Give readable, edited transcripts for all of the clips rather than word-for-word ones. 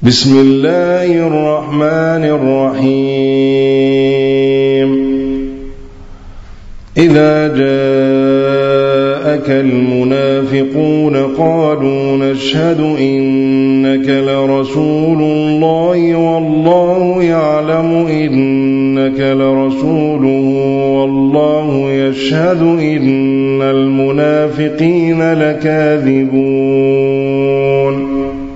بسم الله الرحمن الرحيم إذا جاءك المنافقون قالوا نشهد إنك لرسول الله والله يعلم إنك لرسوله والله يشهد إن المنافقين لكاذبون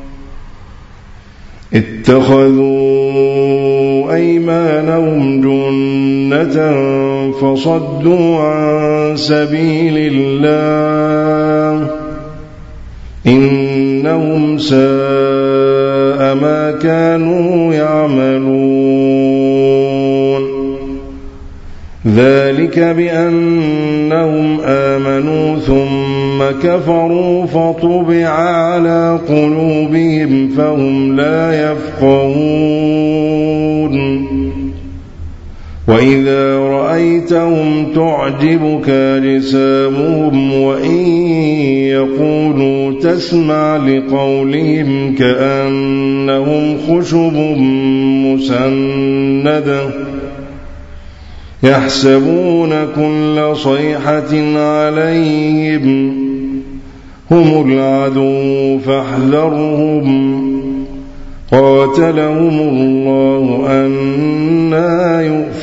اتخذوا أيمانهم جنة فصدوا عن سبيل الله إنهم ساء ما كانوا يعملون ذلك بأنهم آمنوا ثم كفروا فطبع على قلوبهم فهم لا يفقهون وإذا رأيتهم تعجبك أجسامهم وإن يقولوا تسمع لقولهم كأنهم خشب مسندة يحسبون كل صيحة عليهم هم العدو فاحذرهم قاتلهم الله أنى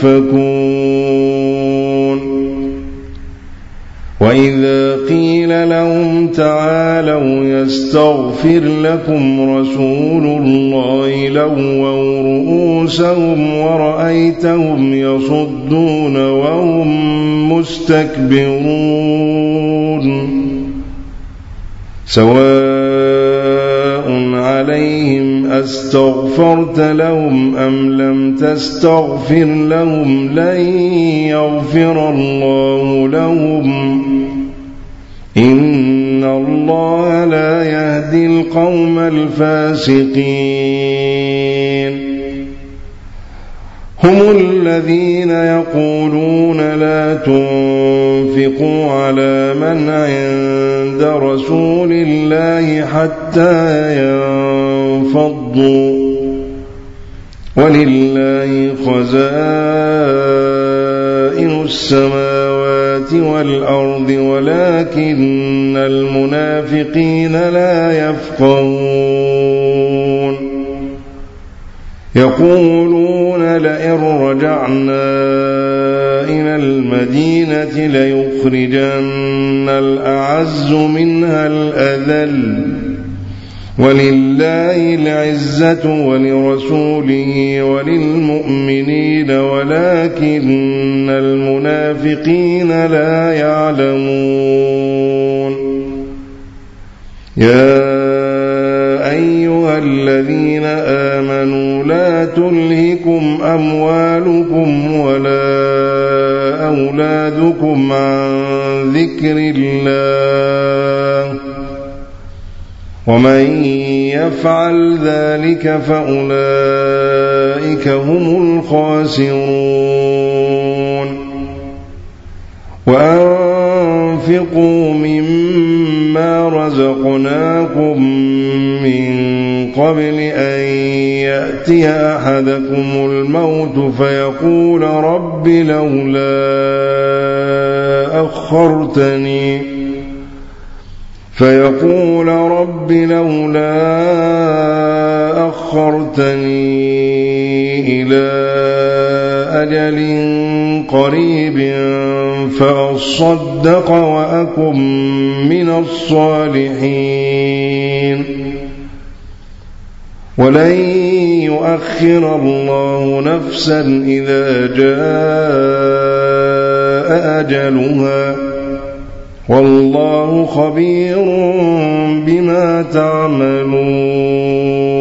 يؤفكون وإذا قيل لهم تعالوا يستغفر لكم رسول الله لووا رؤوسهم ورأيتهم يصدون وهم مستكبرون سواء عليهم أستغفرت لهم أم لم تستغفر لهم لن يغفر الله لهم إن الله لا يهدي القوم الفاسقين هم الذين يقولون لا تنفقوا على من عند رسول الله حتى ينفضوا ولله خزائن السماوات والأرض ولكن المنافقين لا يفقهون يقولون لئن رجعنا إلى المدينة ليخرجن الأعز منها الأذل ولله العزة ولرسوله وللمؤمنين ولكن المنافقين لا يعلمون يا أيها الذين آمنوا لا تلهكم أموالكم ولا أولادكم عن ذكر الله ومن يفعل ذلك فأولئك هم الخاسرون وأنفقوا مما رزقناكم من قبل أن يأتي أحدكم الموت فيقول رب لولا أخرتني إلى أجل قريب فأصدق وأكن من الصالحين ولن يؤخر الله نفسا إذا جاء أجلها والله خبير بما تعملون